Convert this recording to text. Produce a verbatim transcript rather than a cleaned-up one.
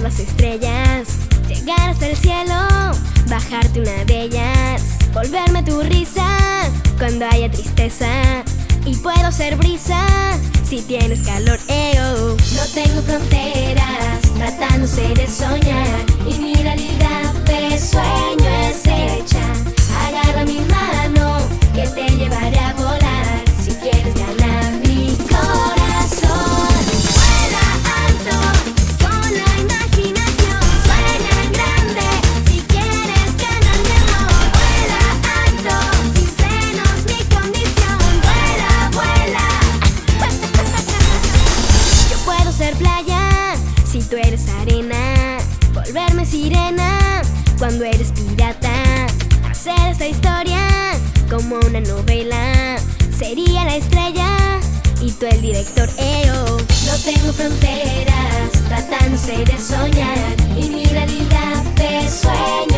las estrellas, llegar hasta el cielo, bajarte una de ellas, volverme tu risa cuando haya tristeza. Y puedo ser brisa si tienes calor, eh, oh. No tengo fronteras, tratándose de soñar, y mi realidad de sueño es hecha. Agarra mi mano, que te llevaré a volar, si quieres ganar mi corazón. Vuela alto, con la imaginación, sueña en grande, si quieres ganar mi amor. Vuela alto, sin frenos ni condición, vuela, vuela. Yo puedo ser playa, si tú eres arena, volverme sirena cuando eres pirata. Hacer esta historia como una novela, sería la estrella y tú el director, eh, oh. No tengo fronteras, tratándose de soñar, y mi realidad de sueño